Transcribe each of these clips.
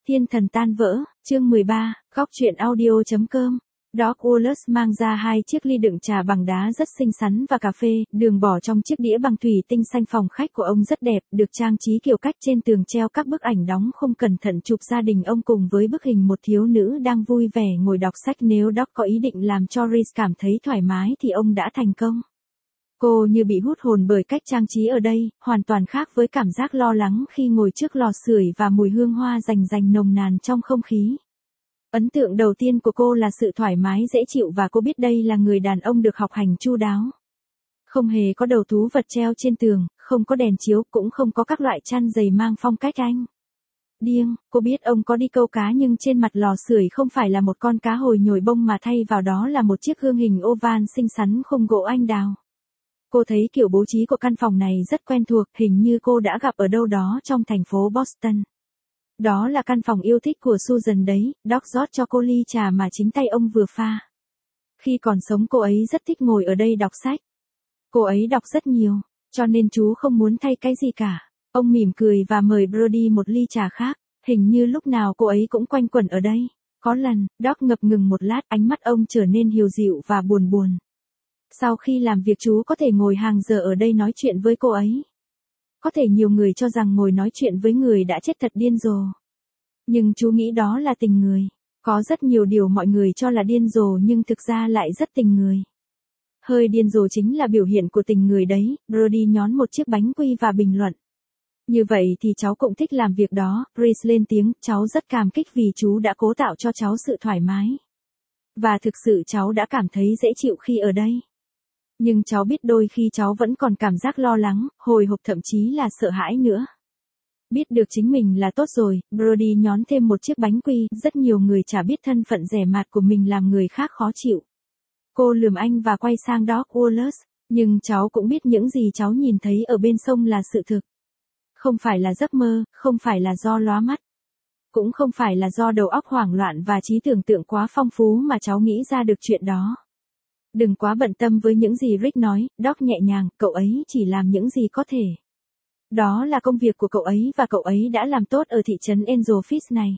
Thiên thần tan vỡ, chương 13, góc truyện audio.com. Doc Wallace mang ra 2 chiếc ly đựng trà bằng đá rất xinh xắn và cà phê, đường bỏ trong chiếc đĩa bằng thủy tinh xanh. Phòng khách của ông rất đẹp, được trang trí kiểu cách, trên tường treo các bức ảnh đóng không cẩn thận chụp gia đình ông cùng với bức hình một thiếu nữ đang vui vẻ ngồi đọc sách. Nếu Doc có ý định làm cho Reese cảm thấy thoải mái thì ông đã thành công. Cô như bị hút hồn bởi cách trang trí ở đây, hoàn toàn khác với cảm giác lo lắng khi ngồi trước lò sưởi và mùi hương hoa rành nồng nàn trong không khí. Ấn tượng đầu tiên của cô là sự thoải mái dễ chịu và cô biết đây là người đàn ông được học hành chu đáo. Không hề có đầu thú vật treo trên tường, không có đèn chiếu, cũng không có các loại chăn dày mang phong cách Anh. Điên, cô biết ông có đi câu cá nhưng trên mặt lò sưởi không phải là một con cá hồi nhồi bông mà thay vào đó là một chiếc gương hình oval xinh xắn khung gỗ anh đào. Cô thấy kiểu bố trí của căn phòng này rất quen thuộc, hình như cô đã gặp ở đâu đó trong thành phố Boston. Đó là căn phòng yêu thích của Susan đấy, Doc rót cho cô ly trà mà chính tay ông vừa pha. Khi còn sống cô ấy rất thích ngồi ở đây đọc sách. Cô ấy đọc rất nhiều, cho nên chú không muốn thay cái gì cả. Ông mỉm cười và mời Brody một ly trà khác, hình như lúc nào cô ấy cũng quanh quẩn ở đây. Có lần, Doc ngập ngừng một lát, ánh mắt ông trở nên hiền dịu và buồn. Sau khi làm việc chú có thể ngồi hàng giờ ở đây nói chuyện với cô ấy. Có thể nhiều người cho rằng ngồi nói chuyện với người đã chết thật điên rồ. Nhưng chú nghĩ đó là tình người. Có rất nhiều điều mọi người cho là điên rồ nhưng thực ra lại rất tình người. Hơi điên rồ chính là biểu hiện của tình người đấy. Brody nhón một chiếc bánh quy và bình luận. Như vậy thì cháu cũng thích làm việc đó. Reese lên tiếng, cháu rất cảm kích vì chú đã cố tạo cho cháu sự thoải mái. Và thực sự cháu đã cảm thấy dễ chịu khi ở đây. Nhưng cháu biết đôi khi cháu vẫn còn cảm giác lo lắng, hồi hộp, thậm chí là sợ hãi nữa. Biết được chính mình là tốt rồi, Brody nhón thêm một chiếc bánh quy, rất nhiều người chả biết thân phận rẻ mạt của mình làm người khác khó chịu. Cô lườm anh và quay sang Doc Wallace, nhưng cháu cũng biết những gì cháu nhìn thấy ở bên sông là sự thực. Không phải là giấc mơ, không phải là do lóa mắt. Cũng không phải là do đầu óc hoảng loạn và trí tưởng tượng quá phong phú mà cháu nghĩ ra được chuyện đó. Đừng quá bận tâm với những gì Rick nói, Doc nhẹ nhàng, cậu ấy chỉ làm những gì có thể. Đó là công việc của cậu ấy và cậu ấy đã làm tốt ở thị trấn Angel Fish này.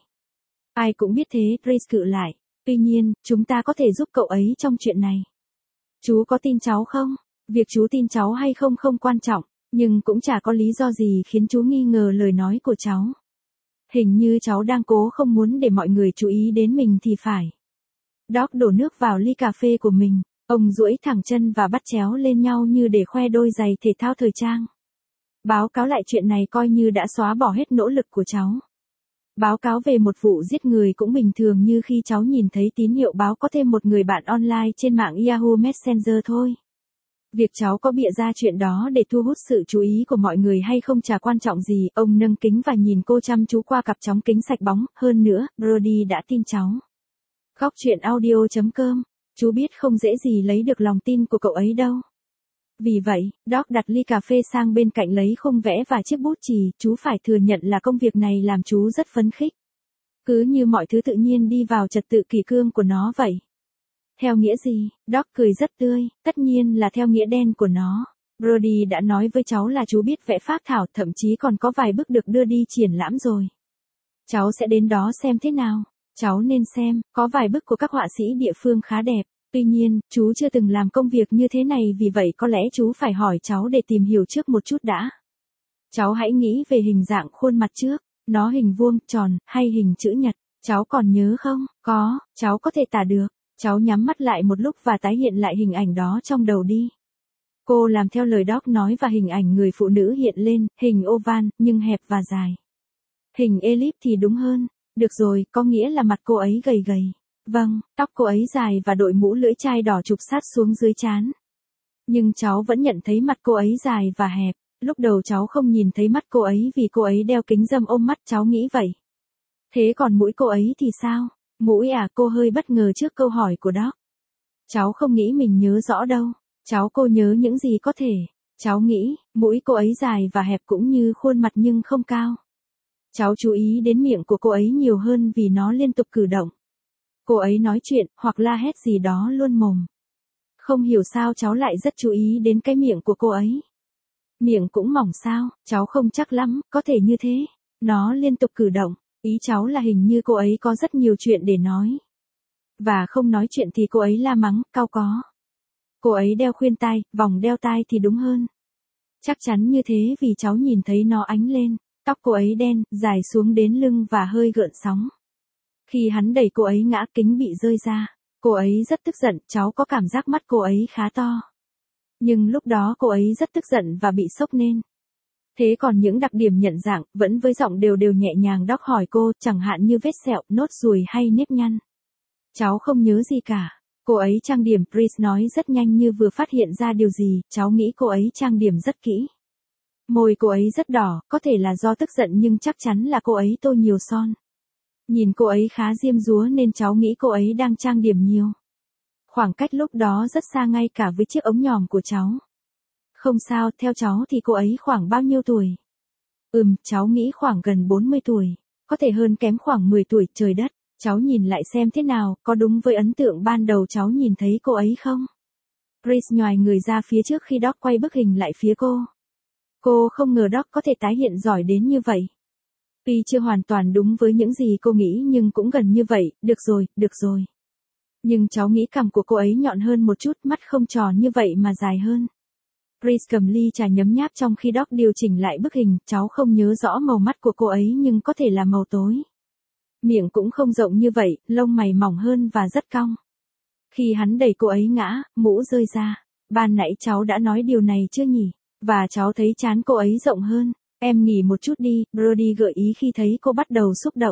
Ai cũng biết thế, Reese cự lại. Tuy nhiên, chúng ta có thể giúp cậu ấy trong chuyện này. Chú có tin cháu không? Việc chú tin cháu hay không không quan trọng, nhưng cũng chả có lý do gì khiến chú nghi ngờ lời nói của cháu. Hình như cháu đang cố không muốn để mọi người chú ý đến mình thì phải. Doc đổ nước vào ly cà phê của mình. Ông duỗi thẳng chân và bắt chéo lên nhau như để khoe đôi giày thể thao thời trang. Báo cáo lại chuyện này coi như đã xóa bỏ hết nỗ lực của cháu. Báo cáo về một vụ giết người cũng bình thường như khi cháu nhìn thấy tín hiệu báo có thêm một người bạn online trên mạng Yahoo Messenger thôi. Việc cháu có bịa ra chuyện đó để thu hút sự chú ý của mọi người hay không chả quan trọng gì. Ông nâng kính và nhìn cô chăm chú qua cặp chóng kính sạch bóng. Hơn nữa, Brody đã tin cháu. Góc truyện audio.com. Chú biết không dễ gì lấy được lòng tin của cậu ấy đâu. Vì vậy, Doc đặt ly cà phê sang bên cạnh lấy khung vẽ và chiếc bút chì, chú phải thừa nhận là công việc này làm chú rất phấn khích. Cứ như mọi thứ tự nhiên đi vào trật tự kỷ cương của nó vậy. Theo nghĩa gì? Doc cười rất tươi, tất nhiên là theo nghĩa đen của nó. Brody đã nói với cháu là chú biết vẽ phác thảo, thậm chí còn có vài bức được đưa đi triển lãm rồi. Cháu sẽ đến đó xem thế nào. Cháu nên xem, có vài bức của các họa sĩ địa phương khá đẹp. Tuy nhiên, chú chưa từng làm công việc như thế này vì vậy có lẽ chú phải hỏi cháu để tìm hiểu trước một chút đã. Cháu hãy nghĩ về hình dạng khuôn mặt trước, nó hình vuông, tròn, hay hình chữ nhật. Cháu còn nhớ không? Có, cháu có thể tả được. Cháu nhắm mắt lại một lúc và tái hiện lại hình ảnh đó trong đầu đi. Cô làm theo lời Doc nói và hình ảnh người phụ nữ hiện lên, hình oval, nhưng hẹp và dài. Hình ellipse thì đúng hơn. Được rồi, có nghĩa là mặt cô ấy gầy. Vâng, tóc cô ấy dài và đội mũ lưỡi chai đỏ chụp sát xuống dưới trán. Nhưng cháu vẫn nhận thấy mặt cô ấy dài và hẹp. Lúc đầu cháu không nhìn thấy mắt cô ấy vì cô ấy đeo kính râm ôm mắt, cháu nghĩ vậy. Thế còn mũi cô ấy thì sao? Mũi à? Cô hơi bất ngờ trước câu hỏi của Doc. Cháu không nghĩ mình nhớ rõ đâu. Cô nhớ những gì có thể. Cháu nghĩ, mũi cô ấy dài và hẹp cũng như khuôn mặt nhưng không cao. Cháu chú ý đến miệng của cô ấy nhiều hơn vì nó liên tục cử động. Cô ấy nói chuyện, hoặc la hét gì đó luôn mồm. Không hiểu sao cháu lại rất chú ý đến cái miệng của cô ấy. Miệng cũng mỏng sao? Cháu không chắc lắm, có thể như thế. Nó liên tục cử động. Ý cháu là hình như cô ấy có rất nhiều chuyện để nói. Và không nói chuyện thì cô ấy la mắng, cau có. Cô ấy đeo khuyên tai, vòng đeo tai thì đúng hơn. Chắc chắn như thế vì cháu nhìn thấy nó ánh lên. Tóc cô ấy đen, dài xuống đến lưng và hơi gợn sóng. Khi hắn đẩy cô ấy ngã, kính bị rơi ra. Cô ấy rất tức giận, cháu có cảm giác mắt cô ấy khá to. Nhưng lúc đó cô ấy rất tức giận và bị sốc nên. Thế còn những đặc điểm nhận dạng, vẫn với giọng đều đều nhẹ nhàng Doc hỏi cô, chẳng hạn như vết sẹo, nốt ruồi hay nếp nhăn. Cháu không nhớ gì cả. Cô ấy trang điểm, Chris nói rất nhanh như vừa phát hiện ra điều gì, cháu nghĩ cô ấy trang điểm rất kỹ. Môi cô ấy rất đỏ, có thể là do tức giận nhưng chắc chắn là cô ấy tô nhiều son. Nhìn cô ấy khá diêm dúa nên cháu nghĩ cô ấy đang trang điểm nhiều. Khoảng cách lúc đó rất xa ngay cả với chiếc ống nhòm của cháu. Không sao, theo cháu thì cô ấy khoảng bao nhiêu tuổi? Cháu nghĩ khoảng gần 40 tuổi. Có thể hơn kém khoảng 10 tuổi, trời đất. Cháu nhìn lại xem thế nào, có đúng với ấn tượng ban đầu cháu nhìn thấy cô ấy không? Chris nhoài người ra phía trước khi Doc quay bức hình lại phía cô. Cô không ngờ Doc có thể tái hiện giỏi đến như vậy. Tuy chưa hoàn toàn đúng với những gì cô nghĩ nhưng cũng gần như vậy, được rồi. Nhưng cháu nghĩ cằm của cô ấy nhọn hơn một chút, mắt không tròn như vậy mà dài hơn. Chris cầm ly trà nhấm nháp trong khi Doc điều chỉnh lại bức hình, cháu không nhớ rõ màu mắt của cô ấy nhưng có thể là màu tối. Miệng cũng không rộng như vậy, lông mày mỏng hơn và rất cong. Khi hắn đẩy cô ấy ngã, mũ rơi ra. Ban nãy cháu đã nói điều này chưa nhỉ? Và cháu thấy trán cô ấy rộng hơn. Em nghỉ một chút đi, Brody gợi ý khi thấy cô bắt đầu xúc động.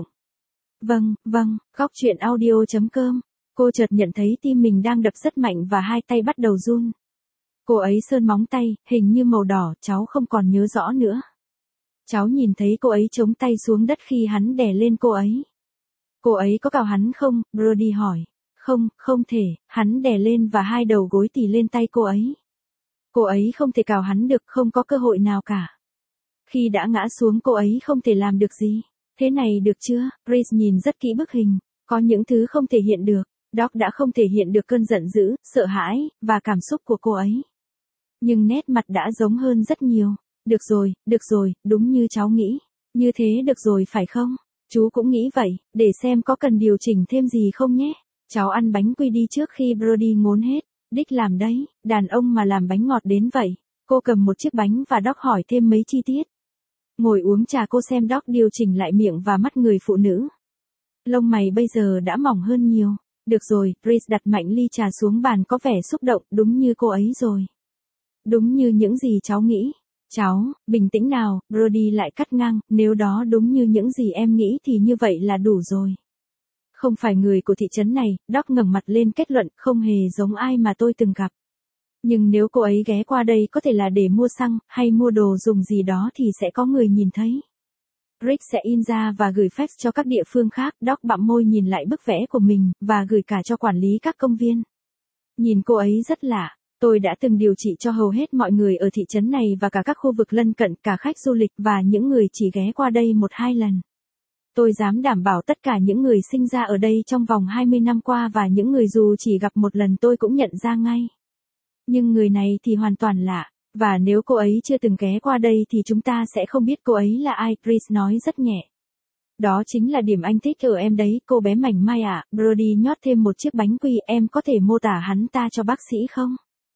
Vâng, góc truyện audio.com. Cô chợt nhận thấy tim mình đang đập rất mạnh và hai tay bắt đầu run. Cô ấy sơn móng tay, hình như màu đỏ, cháu không còn nhớ rõ nữa. Cháu nhìn thấy cô ấy chống tay xuống đất khi hắn đè lên cô ấy. Cô ấy có cào hắn không? Brody hỏi. Không thể, hắn đè lên và hai đầu gối tì lên tay cô ấy. Cô ấy không thể cào hắn được, không có cơ hội nào cả. Khi đã ngã xuống cô ấy không thể làm được gì. Thế này được chưa? Chris nhìn rất kỹ bức hình. Có những thứ không thể hiện được. Doc đã không thể hiện được cơn giận dữ, sợ hãi, và cảm xúc của cô ấy. Nhưng nét mặt đã giống hơn rất nhiều. Được rồi, đúng như cháu nghĩ. Như thế được rồi phải không? Chú cũng nghĩ vậy, để xem có cần điều chỉnh thêm gì không nhé. Cháu ăn bánh quy đi trước khi Brody ngốn hết. Đích làm đấy, đàn ông mà làm bánh ngọt đến vậy. Cô cầm một chiếc bánh và Doc hỏi thêm mấy chi tiết. Ngồi uống trà cô xem Doc điều chỉnh lại miệng và mắt người phụ nữ. Lông mày bây giờ đã mỏng hơn nhiều. Được rồi, Chris đặt mạnh ly trà xuống bàn có vẻ xúc động, đúng như cô ấy rồi. Đúng như những gì cháu nghĩ. Cháu, bình tĩnh nào, Brody lại cắt ngang, nếu đó đúng như những gì em nghĩ thì như vậy là đủ rồi. Không phải người của thị trấn này, Doc ngẩng mặt lên kết luận, không hề giống ai mà tôi từng gặp. Nhưng nếu cô ấy ghé qua đây có thể là để mua xăng, hay mua đồ dùng gì đó thì sẽ có người nhìn thấy. Rick sẽ in ra và gửi fax cho các địa phương khác, Doc bặm môi nhìn lại bức vẽ của mình, và gửi cả cho quản lý các công viên. Nhìn cô ấy rất lạ. Tôi đã từng điều trị cho hầu hết mọi người ở thị trấn này và cả các khu vực lân cận, cả khách du lịch và những người chỉ ghé qua đây 1-2 lần. Tôi dám đảm bảo tất cả những người sinh ra ở đây trong vòng 20 năm qua và những người dù chỉ gặp một lần tôi cũng nhận ra ngay. Nhưng người này thì hoàn toàn lạ, và nếu cô ấy chưa từng ghé qua đây thì chúng ta sẽ không biết cô ấy là ai, Chris nói rất nhẹ. Đó chính là điểm anh thích ở em đấy, cô bé mảnh mai ạ. Brody nhót thêm một chiếc bánh quy, em có thể mô tả hắn ta cho bác sĩ không?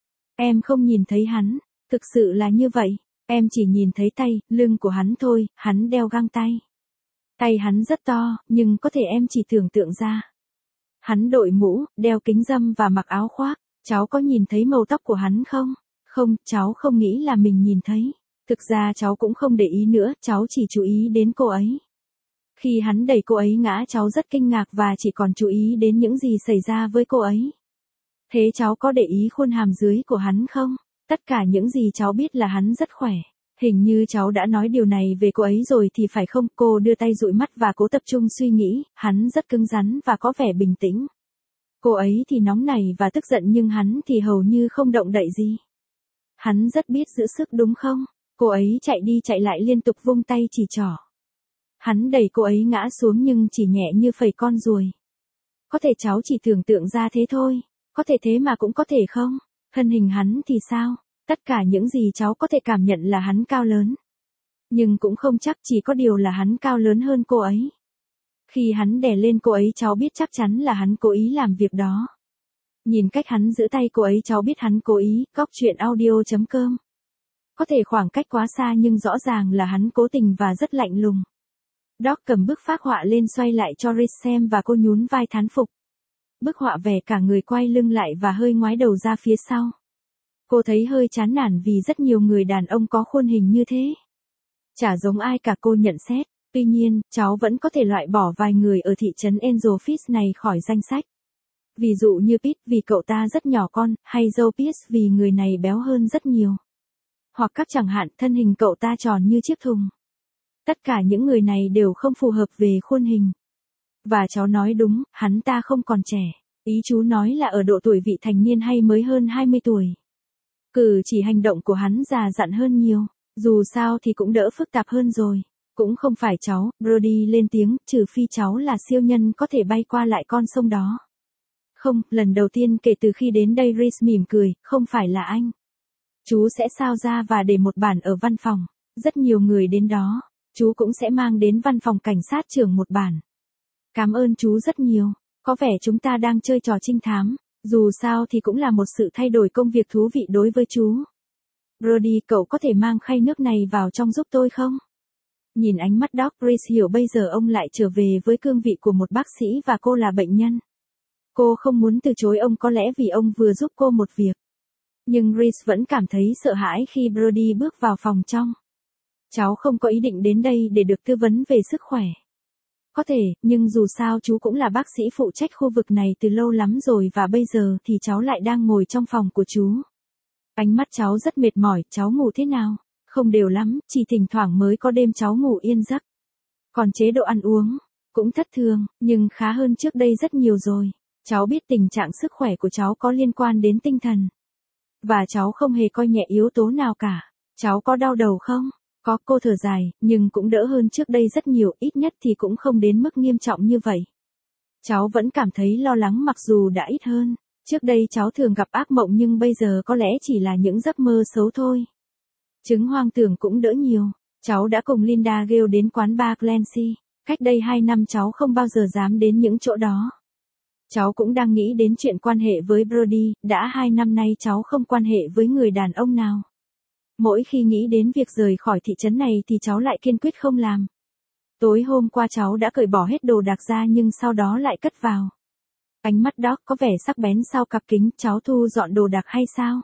Em không nhìn thấy hắn, thực sự là như vậy, em chỉ nhìn thấy tay, lưng của hắn thôi, hắn đeo găng tay. Tay hắn rất to, nhưng có thể em chỉ tưởng tượng ra. Hắn đội mũ, đeo kính râm và mặc áo khoác, cháu có nhìn thấy màu tóc của hắn không? Không, cháu không nghĩ là mình nhìn thấy. Thực ra cháu cũng không để ý nữa, cháu chỉ chú ý đến cô ấy. Khi hắn đẩy cô ấy ngã cháu rất kinh ngạc và chỉ còn chú ý đến những gì xảy ra với cô ấy. Thế cháu có để ý khuôn hàm dưới của hắn không? Tất cả những gì cháu biết là hắn rất khỏe. Hình như cháu đã nói điều này về cô ấy rồi thì phải không? Cô đưa tay dụi mắt và cố tập trung suy nghĩ, hắn rất cứng rắn và có vẻ bình tĩnh. Cô ấy thì nóng nảy và tức giận nhưng hắn thì hầu như không động đậy gì. Hắn rất biết giữ sức đúng không? Cô ấy chạy đi chạy lại liên tục vung tay chỉ trỏ. Hắn đẩy cô ấy ngã xuống nhưng chỉ nhẹ như phẩy con ruồi. Có thể cháu chỉ tưởng tượng ra thế thôi. Có thể thế mà cũng có thể không? Thân hình hắn thì sao? Tất cả những gì cháu có thể cảm nhận là hắn cao lớn. Nhưng cũng không chắc, chỉ có điều là hắn cao lớn hơn cô ấy. Khi hắn đè lên cô ấy cháu biết chắc chắn là hắn cố ý làm việc đó. Nhìn cách hắn giữ tay cô ấy cháu biết hắn cố ý. Góc chuyện audio.com. Có thể khoảng cách quá xa nhưng rõ ràng là hắn cố tình và rất lạnh lùng. Doc cầm bức phác họa lên xoay lại cho Reese xem và cô nhún vai thán phục. Bức họa vẻ cả người quay lưng lại và hơi ngoái đầu ra phía sau. Cô thấy hơi chán nản vì rất nhiều người đàn ông có khuôn hình như thế. Chả giống ai cả, cô nhận xét. Tuy nhiên, cháu vẫn có thể loại bỏ vài người ở thị trấn Angel Fish này khỏi danh sách. Ví dụ như Pete vì cậu ta rất nhỏ con, hay Joe Pierce vì người này béo hơn rất nhiều. Hoặc các chẳng hạn thân hình cậu ta tròn như chiếc thùng. Tất cả những người này đều không phù hợp về khuôn hình. Và cháu nói đúng, hắn ta không còn trẻ. Ý chú nói là ở độ tuổi vị thành niên hay mới hơn 20 tuổi. Cử chỉ hành động của hắn già dặn hơn nhiều. Dù sao thì cũng đỡ phức tạp hơn rồi. Cũng không phải cháu, Brody lên tiếng, trừ phi cháu là siêu nhân có thể bay qua lại con sông đó. Không, lần đầu tiên kể từ khi đến đây Reese mỉm cười, không phải là anh. Chú sẽ sao ra và để một bản ở văn phòng. Rất nhiều người đến đó. Chú cũng sẽ mang đến văn phòng cảnh sát trưởng một bản. Cảm ơn chú rất nhiều. Có vẻ chúng ta đang chơi trò trinh thám. Dù sao thì cũng là một sự thay đổi công việc thú vị đối với chú. Brody, cậu có thể mang khay nước này vào trong giúp tôi không? Nhìn ánh mắt Doc, Reese hiểu bây giờ ông lại trở về với cương vị của một bác sĩ và cô là bệnh nhân. Cô không muốn từ chối ông có lẽ vì ông vừa giúp cô một việc. Nhưng Reese vẫn cảm thấy sợ hãi khi Brody bước vào phòng trong. Cháu không có ý định đến đây để được tư vấn về sức khỏe. Có thể, nhưng dù sao chú cũng là bác sĩ phụ trách khu vực này từ lâu lắm rồi và bây giờ thì cháu lại đang ngồi trong phòng của chú. Ánh mắt cháu rất mệt mỏi, cháu ngủ thế nào? Không đều lắm, chỉ thỉnh thoảng mới có đêm cháu ngủ yên giấc. Còn chế độ ăn uống, cũng thất thường, nhưng khá hơn trước đây rất nhiều rồi. Cháu biết tình trạng sức khỏe của cháu có liên quan đến tinh thần. Và cháu không hề coi nhẹ yếu tố nào cả. Cháu có đau đầu không? Có, cô thở dài, nhưng cũng đỡ hơn trước đây rất nhiều, ít nhất thì cũng không đến mức nghiêm trọng như vậy. Cháu vẫn cảm thấy lo lắng mặc dù đã ít hơn. Trước đây cháu thường gặp ác mộng nhưng bây giờ có lẽ chỉ là những giấc mơ xấu thôi. Chứng hoang tưởng cũng đỡ nhiều. Cháu đã cùng Linda Gale đến quán bar Clancy. Cách đây 2 năm cháu không bao giờ dám đến những chỗ đó. Cháu cũng đang nghĩ đến chuyện quan hệ với Brody, đã 2 năm nay cháu không quan hệ với người đàn ông nào. Mỗi khi nghĩ đến việc rời khỏi thị trấn này thì cháu lại kiên quyết không làm. Tối hôm qua cháu đã cởi bỏ hết đồ đạc ra nhưng sau đó lại cất vào. Ánh mắt Doc có vẻ sắc bén sau cặp kính, cháu thu dọn đồ đạc hay sao?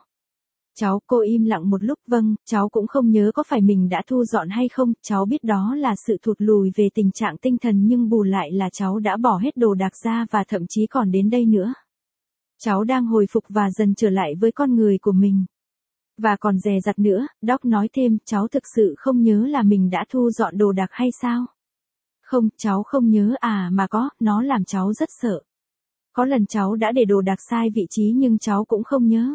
Cô im lặng một lúc, vâng, cháu cũng không nhớ có phải mình đã thu dọn hay không, cháu biết đó là sự thụt lùi về tình trạng tinh thần nhưng bù lại là cháu đã bỏ hết đồ đạc ra và thậm chí còn đến đây nữa. Cháu đang hồi phục và dần trở lại với con người của mình. Và còn dè dặt nữa, Doc nói thêm, cháu thực sự không nhớ là mình đã thu dọn đồ đạc hay sao? Không, cháu không nhớ mà có, nó làm cháu rất sợ. Có lần cháu đã để đồ đạc sai vị trí nhưng cháu cũng không nhớ.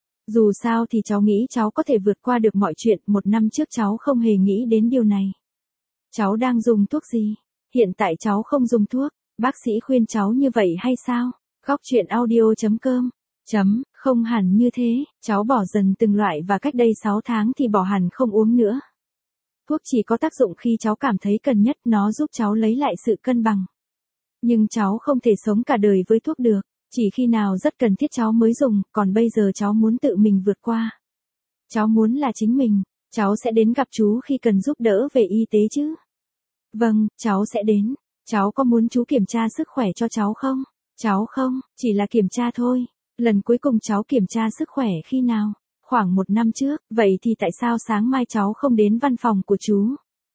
Dù sao thì cháu nghĩ cháu có thể vượt qua được mọi chuyện, 1 năm trước cháu không hề nghĩ đến điều này. Cháu đang dùng thuốc gì? Hiện tại cháu không dùng thuốc, bác sĩ khuyên cháu như vậy hay sao? Góc chuyện audio.com. Không hẳn như thế, cháu bỏ dần từng loại và cách đây 6 tháng thì bỏ hẳn không uống nữa. Thuốc chỉ có tác dụng khi cháu cảm thấy cần nhất, nó giúp cháu lấy lại sự cân bằng. Nhưng cháu không thể sống cả đời với thuốc được, chỉ khi nào rất cần thiết cháu mới dùng, còn bây giờ cháu muốn tự mình vượt qua. Cháu muốn là chính mình, cháu sẽ đến gặp chú khi cần giúp đỡ về y tế chứ? Vâng, cháu sẽ đến. Cháu có muốn chú kiểm tra sức khỏe cho cháu không? Cháu không, chỉ là kiểm tra thôi. Lần cuối cùng cháu kiểm tra sức khỏe khi nào? Khoảng 1 năm trước, vậy thì tại sao sáng mai cháu không đến văn phòng của chú?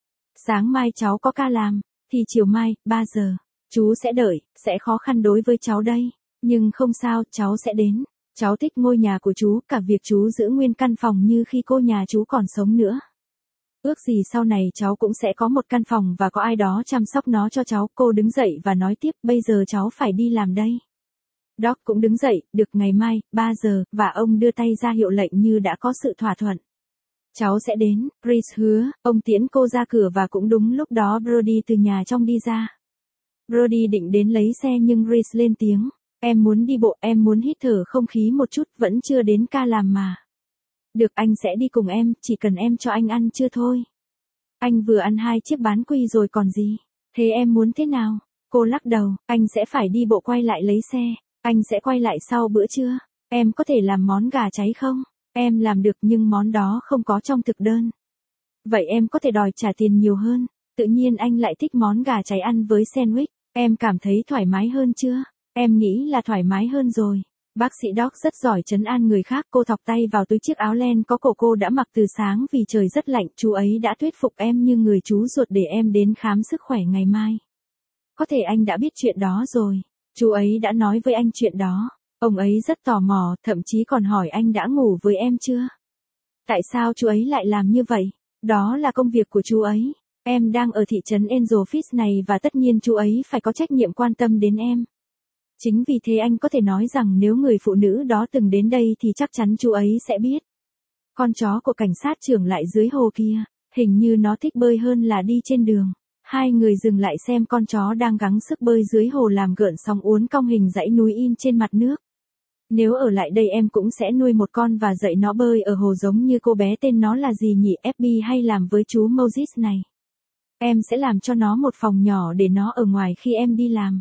Sáng mai cháu có ca làm, thì chiều mai, 3 giờ. Chú sẽ đợi, sẽ khó khăn đối với cháu đây. Nhưng không sao, cháu sẽ đến. Cháu thích ngôi nhà của chú, cả việc chú giữ nguyên căn phòng như khi cô nhà chú còn sống nữa. Ước gì sau này cháu cũng sẽ có một căn phòng và có ai đó chăm sóc nó cho cháu. Cô đứng dậy và nói tiếp, bây giờ cháu phải đi làm đây. Doc cũng đứng dậy, được ngày mai, 3 giờ, và ông đưa tay ra hiệu lệnh như đã có sự thỏa thuận. Cháu sẽ đến, Reese hứa, ông tiễn cô ra cửa và cũng đúng lúc đó Brody từ nhà trong đi ra. Brody định đến lấy xe nhưng Reese lên tiếng, em muốn đi bộ, em muốn hít thở không khí một chút, vẫn chưa đến ca làm mà. Được, anh sẽ đi cùng em, chỉ cần em cho anh ăn trưa thôi. Anh vừa ăn 2 chiếc bán quy rồi còn gì, thế em muốn thế nào? Cô lắc đầu, anh sẽ phải đi bộ quay lại lấy xe. Anh sẽ quay lại sau bữa trưa. Em có thể làm món gà cháy không? Em làm được nhưng món đó không có trong thực đơn. Vậy em có thể đòi trả tiền nhiều hơn. Tự nhiên anh lại thích món gà cháy ăn với sandwich. Em cảm thấy thoải mái hơn chưa? Em nghĩ là thoải mái hơn rồi. Bác sĩ Doc rất giỏi trấn an người khác. Cô thọc tay vào túi chiếc áo len có cổ cô đã mặc từ sáng vì trời rất lạnh. Chú ấy đã thuyết phục em như người chú ruột để em đến khám sức khỏe ngày mai. Có thể anh đã biết chuyện đó rồi. Chú ấy đã nói với anh chuyện đó. Ông ấy rất tò mò, thậm chí còn hỏi anh đã ngủ với em chưa? Tại sao chú ấy lại làm như vậy? Đó là công việc của chú ấy. Em đang ở thị trấn Angel Fish này và tất nhiên chú ấy phải có trách nhiệm quan tâm đến em. Chính vì thế anh có thể nói rằng nếu người phụ nữ đó từng đến đây thì chắc chắn chú ấy sẽ biết. Con chó của cảnh sát trưởng lại dưới hồ kia, hình như nó thích bơi hơn là đi trên đường. Hai người dừng lại xem con chó đang gắng sức bơi dưới hồ làm gợn sóng uốn cong hình dãy núi in trên mặt nước. Nếu ở lại đây em cũng sẽ nuôi một con và dạy nó bơi ở hồ giống như cô bé tên nó là gì nhỉ, FB hay làm với chú Moses này. Em sẽ làm cho nó một phòng nhỏ để nó ở ngoài khi em đi làm.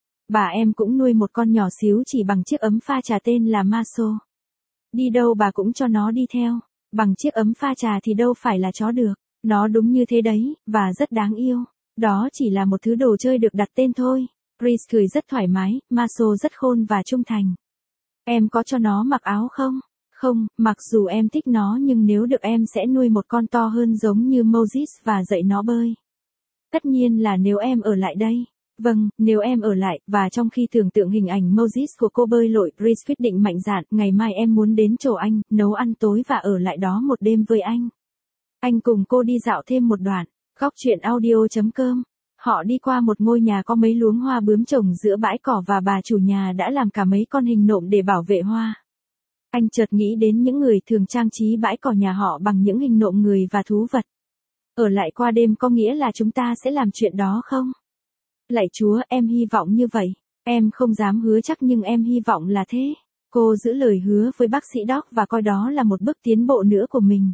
Bà em cũng nuôi một con nhỏ xíu chỉ bằng chiếc ấm pha trà tên là Maso. Đi đâu bà cũng cho nó đi theo, bằng chiếc ấm pha trà thì đâu phải là chó được. Nó đúng như thế đấy, và rất đáng yêu. Đó chỉ là một thứ đồ chơi được đặt tên thôi. Chris cười rất thoải mái, Maso rất khôn và trung thành. Em có cho nó mặc áo không? Không, mặc dù em thích nó nhưng nếu được em sẽ nuôi một con to hơn giống như Moses và dạy nó bơi. Tất nhiên là nếu em ở lại đây. Vâng, nếu em ở lại, và trong khi tưởng tượng hình ảnh Moses của cô bơi lội, Chris quyết định mạnh dạn, ngày mai em muốn đến chỗ anh, nấu ăn tối và ở lại đó một đêm với anh. Anh cùng cô đi dạo thêm một đoạn. Góc truyện audio.com. Họ đi qua một ngôi nhà có mấy luống hoa bướm trồng giữa bãi cỏ và bà chủ nhà đã làm cả mấy con hình nộm để bảo vệ hoa. Anh chợt nghĩ đến những người thường trang trí bãi cỏ nhà họ bằng những hình nộm người và thú vật. Ở lại qua đêm có nghĩa là chúng ta sẽ làm chuyện đó không? Lạy Chúa, em hy vọng như vậy. Em không dám hứa chắc nhưng em hy vọng là thế. Cô giữ lời hứa với bác sĩ Doc và coi đó là một bước tiến bộ nữa của mình.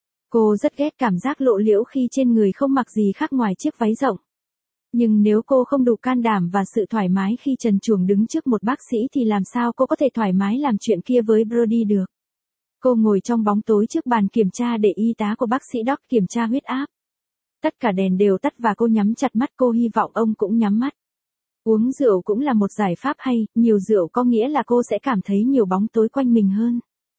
Cô rất ghét cảm giác lộ liễu khi trên người không mặc gì khác ngoài chiếc váy rộng. Nhưng nếu cô không đủ can đảm và sự thoải mái khi trần truồng đứng trước một bác sĩ thì làm sao cô có thể thoải mái làm chuyện kia với Brody được. Cô ngồi trong bóng tối trước bàn kiểm tra để y tá của bác sĩ Doc kiểm tra huyết áp. Tất cả đèn đều tắt và cô nhắm chặt mắt, cô hy vọng ông cũng nhắm mắt. Uống rượu cũng là một giải pháp hay, nhiều rượu có nghĩa là cô sẽ cảm thấy nhiều bóng tối quanh mình hơn.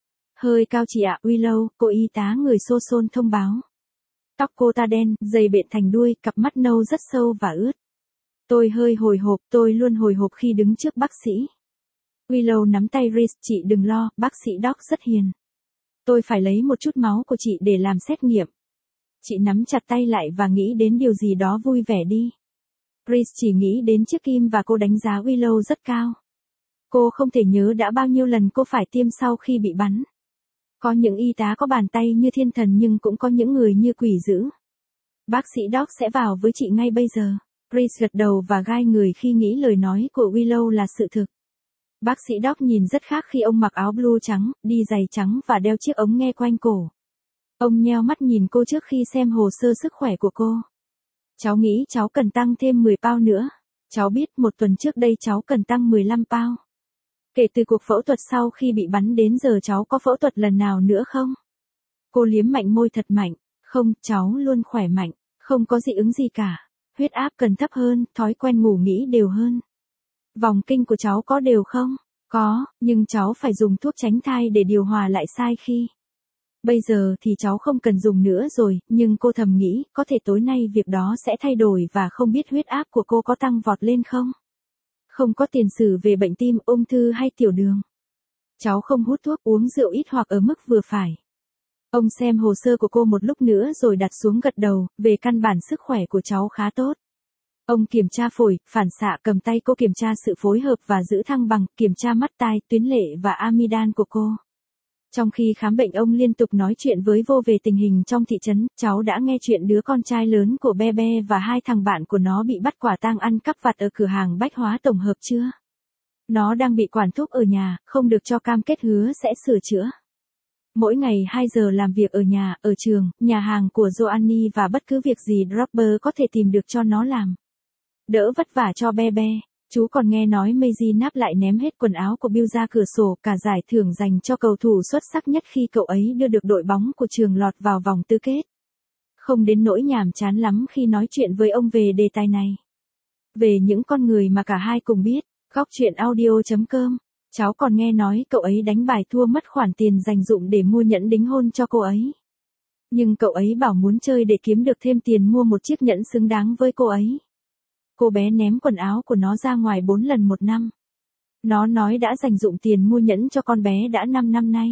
Hơi cao chị ạ, Willow, cô y tá người xô xôn thông báo. Tóc cô ta đen, dày bện thành đuôi, cặp mắt nâu rất sâu và ướt. Tôi hơi hồi hộp, tôi luôn hồi hộp khi đứng trước bác sĩ. Willow nắm tay Reese, chị đừng lo, bác sĩ Doc rất hiền. Tôi phải lấy một chút máu của chị để làm xét nghiệm. Chị nắm chặt tay lại và nghĩ đến điều gì đó vui vẻ đi. Reese chỉ nghĩ đến chiếc kim và cô đánh giá Willow rất cao. Cô không thể nhớ đã bao nhiêu lần cô phải tiêm sau khi bị bắn. Có những y tá có bàn tay như thiên thần nhưng cũng có những người như quỷ dữ. Bác sĩ Doc sẽ vào với chị ngay bây giờ. Reese gật đầu và gai người khi nghĩ lời nói của Willow là sự thực. Bác sĩ Doc nhìn rất khác khi ông mặc áo blue trắng, đi giày trắng và đeo chiếc ống nghe quanh cổ. Ông nheo mắt nhìn cô trước khi xem hồ sơ sức khỏe của cô. Cháu nghĩ cháu cần tăng thêm 10 pound nữa. Cháu biết một tuần trước đây cháu cần tăng 15 pound. Kể từ cuộc phẫu thuật sau khi bị bắn đến giờ cháu có phẫu thuật lần nào nữa không? Cô liếm mạnh môi thật mạnh. Không, cháu luôn khỏe mạnh. Không có dị ứng gì cả. Huyết áp cần thấp hơn, thói quen ngủ nghỉ đều hơn. Vòng kinh của cháu có đều không? Có, nhưng cháu phải dùng thuốc tránh thai để điều hòa lại sai khi. Bây giờ thì cháu không cần dùng nữa rồi, nhưng cô thầm nghĩ, có thể tối nay việc đó sẽ thay đổi và không biết huyết áp của cô có tăng vọt lên không? Không có tiền sử về bệnh tim, ung thư hay tiểu đường. Cháu không hút thuốc, uống rượu ít hoặc ở mức vừa phải. Ông xem hồ sơ của cô một lúc nữa rồi đặt xuống gật đầu, về căn bản sức khỏe của cháu khá tốt. Ông kiểm tra phổi, phản xạ, cầm tay cô kiểm tra sự phối hợp và giữ thăng bằng, kiểm tra mắt tai, tuyến lệ và amidan của cô. Trong khi khám bệnh ông liên tục nói chuyện với vô về tình hình trong thị trấn, cháu đã nghe chuyện đứa con trai lớn của Bebe và hai thằng bạn của nó bị bắt quả tang ăn cắp vặt ở cửa hàng bách hóa tổng hợp chưa? Nó đang bị quản thúc ở nhà, không được cho cam kết hứa sẽ sửa chữa. Mỗi ngày 2 giờ làm việc ở nhà, ở trường, nhà hàng của Joanny và bất cứ việc gì Dropper có thể tìm được cho nó làm. Đỡ vất vả cho Be Be. Chú còn nghe nói Meiji Nap lại ném hết quần áo của Bill ra cửa sổ, cả giải thưởng dành cho cầu thủ xuất sắc nhất khi cậu ấy đưa được đội bóng của trường lọt vào vòng tứ kết. Không đến nỗi nhàm chán lắm khi nói chuyện với ông về đề tài này. Về những con người mà cả hai cùng biết, góc chuyện audio.com. Cháu còn nghe nói cậu ấy đánh bài thua mất khoản tiền dành dụm để mua nhẫn đính hôn cho cô ấy. Nhưng cậu ấy bảo muốn chơi để kiếm được thêm tiền mua một chiếc nhẫn xứng đáng với cô ấy. Cô bé ném quần áo của nó ra ngoài 4 lần một năm. Nó nói đã dành dụm tiền mua nhẫn cho con bé đã 5 năm nay.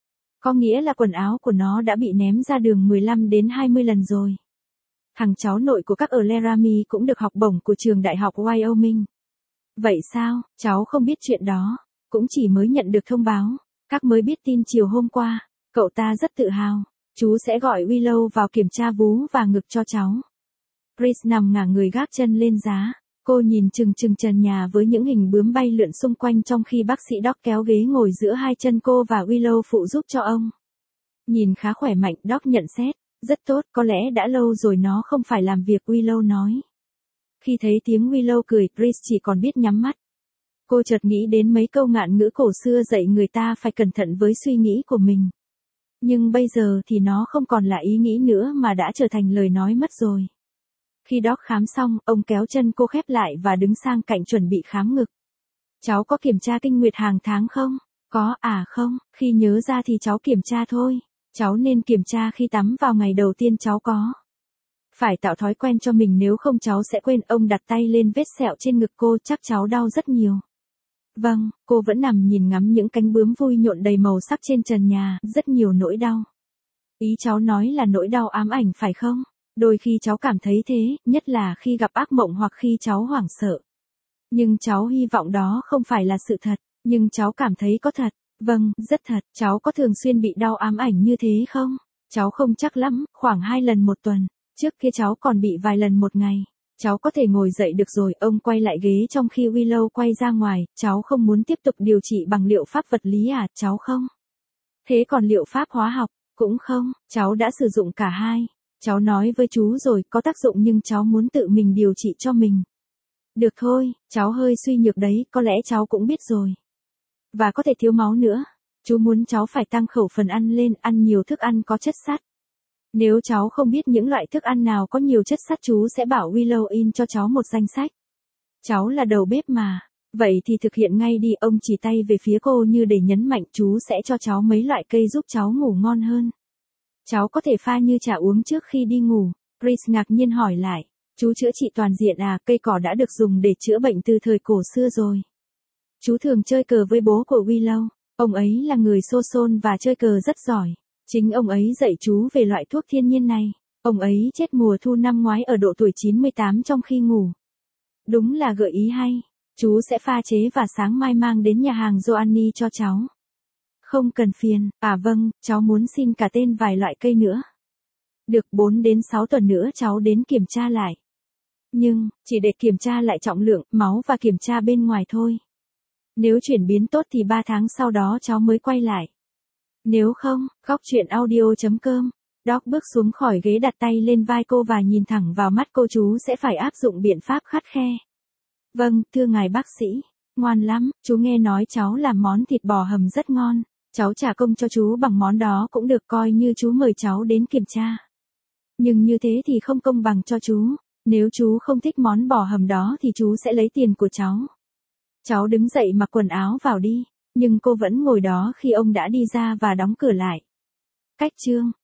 Có nghĩa là quần áo của nó đã bị ném ra đường 15 đến 20 lần rồi. Thằng cháu nội của các ở Laramie cũng được học bổng của trường đại học Wyoming. Vậy sao, cháu không biết chuyện đó, cũng chỉ mới nhận được thông báo. Các mới biết tin chiều hôm qua, cậu ta rất tự hào. Chú sẽ gọi Willow vào kiểm tra vú và ngực cho cháu. Grace nằm ngả người gác chân lên giá. Cô nhìn chừng chừng trần nhà với những hình bướm bay lượn xung quanh trong khi bác sĩ Doc kéo ghế ngồi giữa hai chân cô và Willow phụ giúp cho ông. Nhìn khá khỏe mạnh, Doc nhận xét. Rất tốt, có lẽ đã lâu rồi nó không phải làm việc, Willow nói. Khi thấy tiếng Willow cười, Grace chỉ còn biết nhắm mắt. Cô chợt nghĩ đến mấy câu ngạn ngữ cổ xưa dạy người ta phải cẩn thận với suy nghĩ của mình. Nhưng bây giờ thì nó không còn là ý nghĩ nữa mà đã trở thành lời nói mất rồi. Khi Doc khám xong, ông kéo chân cô khép lại và đứng sang cạnh chuẩn bị khám ngực. Cháu có kiểm tra kinh nguyệt hàng tháng không? Có, không, khi nhớ ra thì cháu kiểm tra thôi. Cháu nên kiểm tra khi tắm vào ngày đầu tiên cháu có. Phải tạo thói quen cho mình nếu không cháu sẽ quên. Ông đặt tay lên vết sẹo trên ngực cô, chắc cháu đau rất nhiều. Vâng, cô vẫn nằm nhìn ngắm những cánh bướm vui nhộn đầy màu sắc trên trần nhà, rất nhiều nỗi đau. Ý cháu nói là nỗi đau ám ảnh phải không? Đôi khi cháu cảm thấy thế, nhất là khi gặp ác mộng hoặc khi cháu hoảng sợ. Nhưng cháu hy vọng đó không phải là sự thật, nhưng cháu cảm thấy có thật. Vâng, rất thật. Cháu có thường xuyên bị đau ám ảnh như thế không? Cháu không chắc lắm, khoảng 2 lần một tuần. Trước kia cháu còn bị vài lần một ngày. Cháu có thể ngồi dậy được rồi. Ông quay lại ghế trong khi Willow quay ra ngoài. Cháu không muốn tiếp tục điều trị bằng liệu pháp vật lý à, cháu không? Thế còn liệu pháp hóa học? Cũng không, cháu đã sử dụng cả hai. Cháu nói với chú rồi, có tác dụng nhưng cháu muốn tự mình điều trị cho mình. Được thôi, cháu hơi suy nhược đấy, có lẽ cháu cũng biết rồi. Và có thể thiếu máu nữa. Chú muốn cháu phải tăng khẩu phần ăn lên, ăn nhiều thức ăn có chất sắt. Nếu cháu không biết những loại thức ăn nào có nhiều chất sắt chú sẽ bảo Willow in cho cháu một danh sách. Cháu là đầu bếp mà. Vậy thì thực hiện ngay đi, ông chỉ tay về phía cô như để nhấn mạnh chú sẽ cho cháu mấy loại cây giúp cháu ngủ ngon hơn. Cháu có thể pha như trà uống trước khi đi ngủ. Grace ngạc nhiên hỏi lại. Chú chữa trị toàn diện à, cây cỏ đã được dùng để chữa bệnh từ thời cổ xưa rồi. Chú thường chơi cờ với bố của Willow. Ông ấy là người xô xôn và chơi cờ rất giỏi. Chính ông ấy dạy chú về loại thuốc thiên nhiên này. Ông ấy chết mùa thu năm ngoái ở độ tuổi 98 trong khi ngủ. Đúng là gợi ý hay. Chú sẽ pha chế và sáng mai mang đến nhà hàng Joanny cho cháu. Không cần phiền. À vâng, cháu muốn xin cả tên vài loại cây nữa. Được 4 đến 6 tuần nữa cháu đến kiểm tra lại. Nhưng, chỉ để kiểm tra lại trọng lượng, máu và kiểm tra bên ngoài thôi. Nếu chuyển biến tốt thì 3 tháng sau đó cháu mới quay lại. Nếu không, góc chuyện audio.com. Doc bước xuống khỏi ghế đặt tay lên vai cô và nhìn thẳng vào mắt cô. Chú sẽ phải áp dụng biện pháp khắt khe. Vâng, thưa ngài bác sĩ. Ngoan lắm, chú nghe nói cháu làm món thịt bò hầm rất ngon. Cháu trả công cho chú bằng món đó cũng được, coi như chú mời cháu đến kiểm tra. Nhưng như thế thì không công bằng cho chú. Nếu chú không thích món bò hầm đó thì chú sẽ lấy tiền của cháu. Cháu đứng dậy mặc quần áo vào đi. Nhưng cô vẫn ngồi đó khi ông đã đi ra và đóng cửa lại. Cách chương